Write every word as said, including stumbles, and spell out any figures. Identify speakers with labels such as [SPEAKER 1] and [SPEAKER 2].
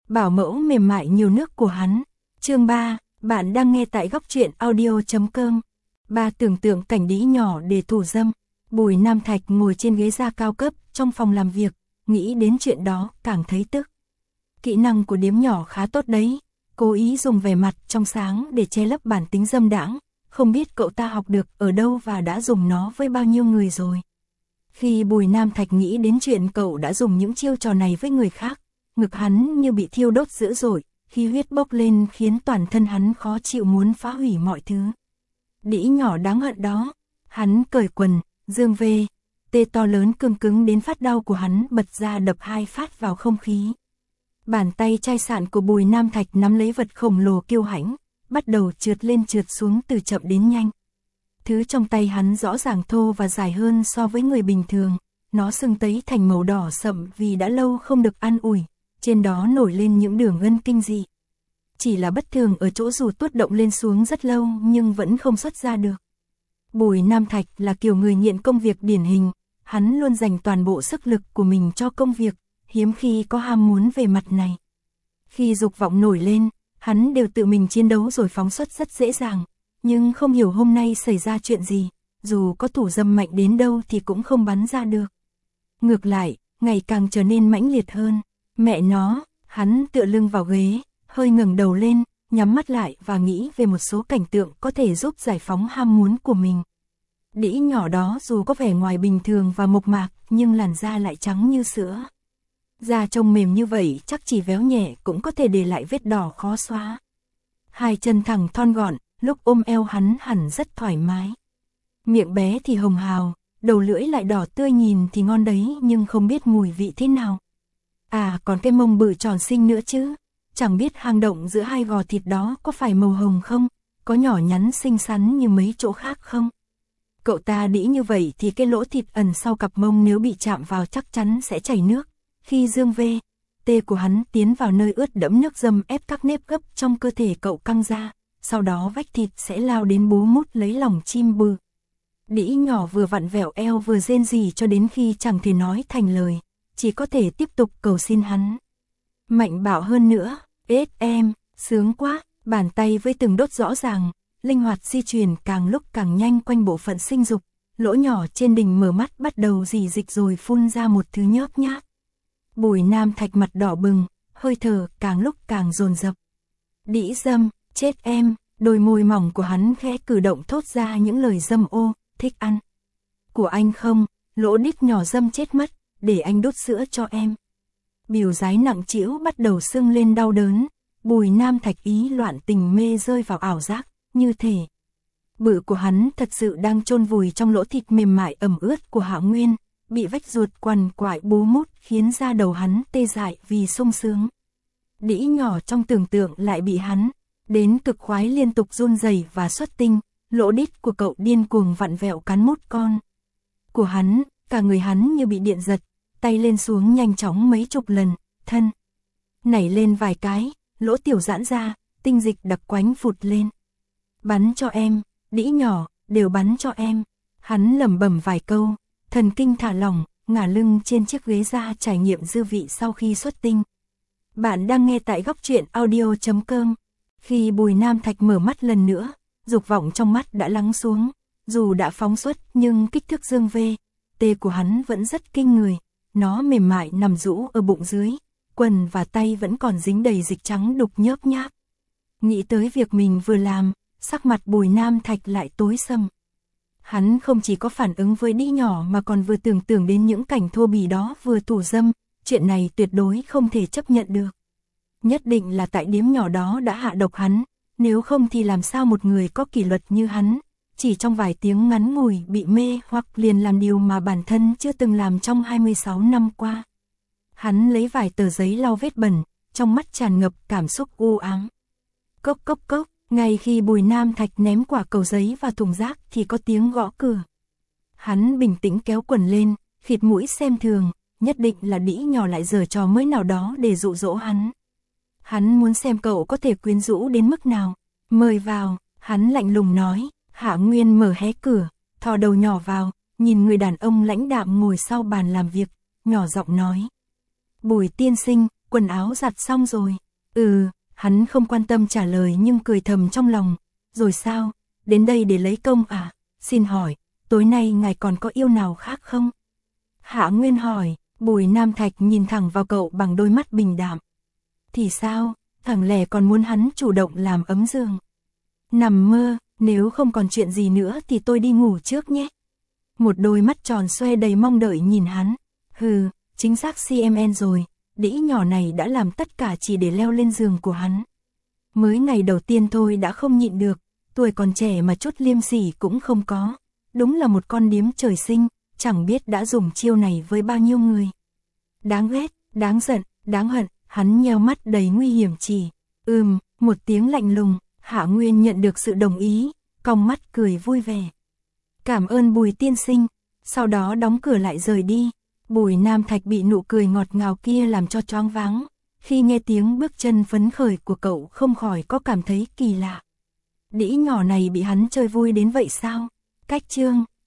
[SPEAKER 1] bảo mẫu mềm mại nhiều nước của hắn. Chương ba, bạn đang nghe tại góc truyện audio chấm com. Ba tưởng tượng cảnh đĩ nhỏ để thủ dâm. Bùi Nam Thạch ngồi trên ghế da cao cấp trong phòng làm việc, nghĩ đến chuyện đó càng thấy tức. Kỹ năng của điếm nhỏ khá tốt đấy, cố ý dùng vẻ mặt trong sáng để che lấp bản tính dâm đãng, không biết cậu ta học được ở đâu và đã dùng nó với bao nhiêu người rồi. Khi Bùi Nam Thạch nghĩ đến chuyện cậu đã dùng những chiêu trò này với người khác, ngực hắn như bị thiêu đốt dữ dội, khi huyết bốc lên khiến toàn thân hắn khó chịu muốn phá hủy mọi thứ. Đĩ nhỏ đáng hận đó, hắn cởi quần, dương vê, tê to lớn cứng cứng đến phát đau của hắn bật ra đập hai phát vào không khí. Bàn tay chai sạn của Bùi Nam Thạch nắm lấy vật khổng lồ kiêu hãnh, bắt đầu trượt lên trượt xuống từ chậm đến nhanh. Thứ trong tay hắn rõ ràng thô và dài hơn so với người bình thường, nó sưng tấy thành màu đỏ sậm vì đã lâu không được ăn ủi, trên đó nổi lên những đường gân kinh dị. Chỉ là bất thường ở chỗ dù tuốt động lên xuống rất lâu nhưng vẫn không xuất ra được. Bùi Nam Thạch là kiểu người nghiện công việc điển hình, hắn luôn dành toàn bộ sức lực của mình cho công việc, hiếm khi có ham muốn về mặt này. Khi dục vọng nổi lên, hắn đều tự mình chiến đấu rồi phóng xuất rất dễ dàng, nhưng không hiểu hôm nay xảy ra chuyện gì, dù có thủ dâm mạnh đến đâu thì cũng không bắn ra được. Ngược lại, ngày càng trở nên mãnh liệt hơn. Mẹ nó, hắn tựa lưng vào ghế, hơi ngẩng đầu lên, nhắm mắt lại và nghĩ về một số cảnh tượng có thể giúp giải phóng ham muốn của mình. Đĩ nhỏ đó dù có vẻ ngoài bình thường và mộc mạc nhưng làn da lại trắng như sữa. Da trông mềm như vậy chắc chỉ véo nhẹ cũng có thể để lại vết đỏ khó xóa. Hai chân thẳng thon gọn, lúc ôm eo hắn hẳn rất thoải mái. Miệng bé thì hồng hào, đầu lưỡi lại đỏ tươi nhìn thì ngon đấy nhưng không biết mùi vị thế nào. À còn cái mông bự tròn xinh nữa chứ, chẳng biết hang động giữa hai gò thịt đó có phải màu hồng không, có nhỏ nhắn xinh xắn như mấy chỗ khác không. Cậu ta đĩ như vậy thì cái lỗ thịt ẩn sau cặp mông nếu bị chạm vào chắc chắn sẽ chảy nước. Khi dương vê, tê của hắn tiến vào nơi ướt đẫm nước dâm ép các nếp gấp trong cơ thể cậu căng ra, sau đó vách thịt sẽ lao đến bú mút lấy lòng chim bự. Đĩ nhỏ vừa vặn vẹo eo vừa rên rỉ cho đến khi chẳng thể nói thành lời, chỉ có thể tiếp tục cầu xin hắn. Mạnh bạo hơn nữa, ết em, sướng quá, bàn tay với từng đốt rõ ràng, linh hoạt di chuyển càng lúc càng nhanh quanh bộ phận sinh dục, lỗ nhỏ trên đỉnh mở mắt bắt đầu rỉ dịch rồi phun ra một thứ nhớp nháp. Bùi Nam Thạch mặt đỏ bừng, hơi thở càng lúc càng dồn dập. Đĩ dâm, chết em, đôi môi mỏng của hắn khẽ cử động thốt ra những lời dâm ô, thích ăn. Của anh không, lỗ đít nhỏ dâm chết mất, để anh đút sữa cho em. Bìu dái nặng trĩu bắt đầu sưng lên đau đớn, Bùi Nam Thạch ý loạn tình mê rơi vào ảo giác, như thể bự của hắn thật sự đang chôn vùi trong lỗ thịt mềm mại ẩm ướt của Hạ Nguyên, bị vách ruột quằn quại bú mút khiến da đầu hắn tê dại vì sung sướng. Đĩ nhỏ trong tưởng tượng lại bị hắn đến cực khoái liên tục run rẩy và xuất tinh, lỗ đít của cậu điên cuồng vặn vẹo cắn mút con của hắn, cả người hắn như bị điện giật, tay lên xuống nhanh chóng mấy chục lần, thân nảy lên vài cái, lỗ tiểu giãn ra, tinh dịch đặc quánh phụt lên. Bắn cho em, đĩ nhỏ, đều bắn cho em. Hắn lẩm bẩm vài câu, thần kinh thả lỏng, ngả lưng trên chiếc ghế da trải nghiệm dư vị sau khi xuất tinh. Bạn đang nghe tại góc truyện audio chấm com. Khi Bùi Nam Thạch mở mắt lần nữa, dục vọng trong mắt đã lắng xuống, dù đã phóng xuất nhưng kích thước dương vê, tê của hắn vẫn rất kinh người, nó mềm mại nằm rũ ở bụng dưới, quần và tay vẫn còn dính đầy dịch trắng đục nhớp nháp. Nghĩ tới việc mình vừa làm, sắc mặt Bùi Nam Thạch lại tối sầm. Hắn không chỉ có phản ứng với đĩ nhỏ mà còn vừa tưởng tượng đến những cảnh thô bỉ đó vừa thủ dâm, chuyện này tuyệt đối không thể chấp nhận được. Nhất định là tại điếm nhỏ đó đã hạ độc hắn, nếu không thì làm sao một người có kỷ luật như hắn, chỉ trong vài tiếng ngắn ngủi bị mê hoặc liền làm điều mà bản thân chưa từng làm trong hai mươi sáu năm qua. Hắn lấy vài tờ giấy lau vết bẩn, trong mắt tràn ngập cảm xúc u ám. Cốc cốc cốc, ngay khi Bùi Nam Thạch ném quả cầu giấy vào thùng rác thì có tiếng gõ cửa. Hắn bình tĩnh kéo quần lên, khịt mũi xem thường, nhất định là đĩ nhỏ lại giở trò mới nào đó để dụ dỗ hắn. Hắn muốn xem cậu có thể quyến rũ đến mức nào. Mời vào, hắn lạnh lùng nói. Hạ Nguyên mở hé cửa, thò đầu nhỏ vào, nhìn người đàn ông lãnh đạm ngồi sau bàn làm việc, nhỏ giọng nói. Bùi tiên sinh, quần áo giặt xong rồi. Ừ, hắn không quan tâm trả lời nhưng cười thầm trong lòng. Rồi sao, đến đây để lấy công à? Xin hỏi, tối nay ngài còn có yêu nào khác không? Hạ Nguyên hỏi. Bùi Nam Thạch nhìn thẳng vào cậu bằng đôi mắt bình đạm. Thì sao, thằng lẻ còn muốn hắn chủ động làm ấm giường. Nằm mơ, nếu không còn chuyện gì nữa thì tôi đi ngủ trước nhé. Một đôi mắt tròn xoe đầy mong đợi nhìn hắn. Hừ, chính xác xê em en rồi, đĩ nhỏ này đã làm tất cả chỉ để leo lên giường của hắn. Mới ngày đầu tiên thôi đã không nhịn được, tuổi còn trẻ mà chút liêm sỉ cũng không có. Đúng là một con điếm trời sinh, chẳng biết đã dùng chiêu này với bao nhiêu người. Đáng ghét, đáng giận, đáng hận, hắn nheo mắt đầy nguy hiểm chỉ. Ừm, một tiếng lạnh lùng, Hạ Nguyên nhận được sự đồng ý, cong mắt cười vui vẻ. Cảm ơn Bùi tiên sinh, sau đó đóng cửa lại rời đi. Bùi Nam Thạch bị nụ cười ngọt ngào kia làm cho choáng váng. Khi nghe tiếng bước chân phấn khởi của cậu không khỏi có cảm thấy kỳ lạ. Đĩ nhỏ này bị hắn chơi vui đến vậy sao? Cách chương